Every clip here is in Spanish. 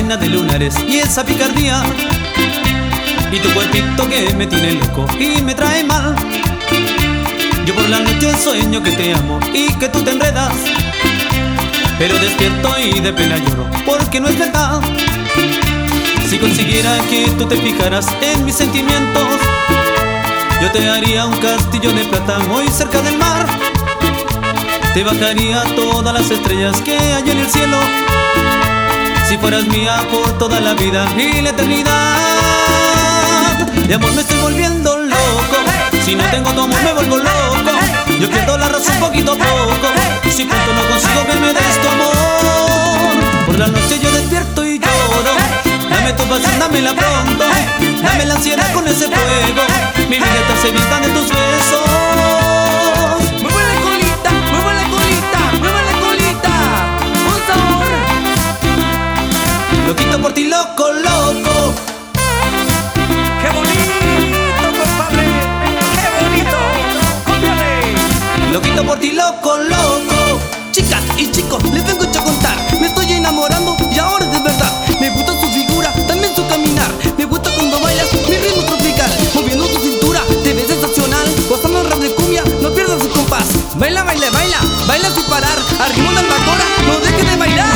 llena de lunares y esa picardía, y tu cuerpito que me tiene loco y me trae mal. Yo por la noche sueño que te amo y que tú te enredas, pero despierto y de pena lloro porque no es verdad. Si consiguiera que tú te fijaras en mis sentimientos, yo te haría un castillo de plata muy cerca del mar. Te bajaría todas las estrellas que hay en el cielo, si fueras mía por toda la vida y la eternidad. De amor me estoy volviendo loco, si no tengo tu amor me vuelvo loco. Yo pierdo la razón poquito a poco, si pronto no consigo que me des tu amor. Por la noche yo despierto y lloro, dame tu pasión, dámela pronto, dame la ansiedad con ese fuego, mi vida está sedienta de tus besos. Mueve la colita, mueve la colita, mueve la colita, con sabor. Loquito por ti, loco, loco. ¡Qué bonito, compadre! ¡Qué bonito! ¡Cómprale! Loquito por ti, loco, loco. Chicas y chicos, les vengo a contar, me estoy enamorando y ahora es de verdad. Me gusta su figura, también su caminar. Me gusta cuando bailas mi ritmo tropical, moviendo tu cintura, te ves sensacional. Gozando el rap de cumbia, no pierdas el compás. Baila, baila, baila, baila sin parar, al ritmo del bacora, no dejes de bailar.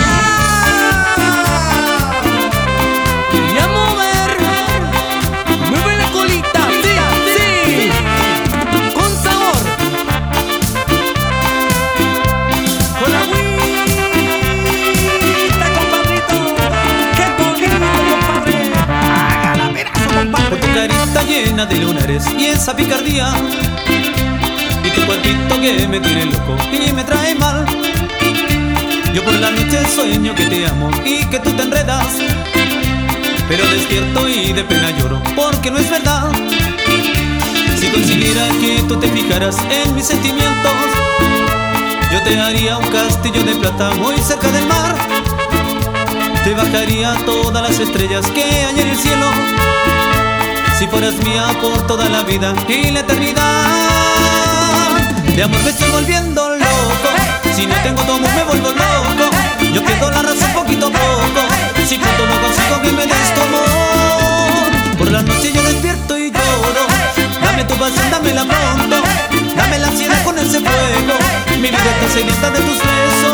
Y a mover, mueve la colita, sí, sí, con sabor. ¡Con la agüita, compadrito! ¡Qué bonito, compadre! ¡Haga la pedazo, Por compadre! tu carita llena de lunares y esa picardía, y tu cuerpito que me tiene loco y me trae mal. Yo por la noche sueño que te amo y que tú te enredas, pero despierto y de pena lloro porque no es verdad. Si consiguiera que tú te fijaras en mis sentimientos, yo te haría un castillo de plata muy cerca del mar. Te bajaría todas las estrellas que hay en el cielo, si fueras mía por toda la vida y la eternidad. De amor me estoy volviendo loco, si no tengo tu amor me vuelvo loco. Yo pierdo la razón poquito a poco, si pronto no consigo que me des tu amor. Por la noche yo despierto y lloro, dame tu pasión, dámela pronto, dame la ansiedad con ese fuego, mi vida está sedienta de tus besos.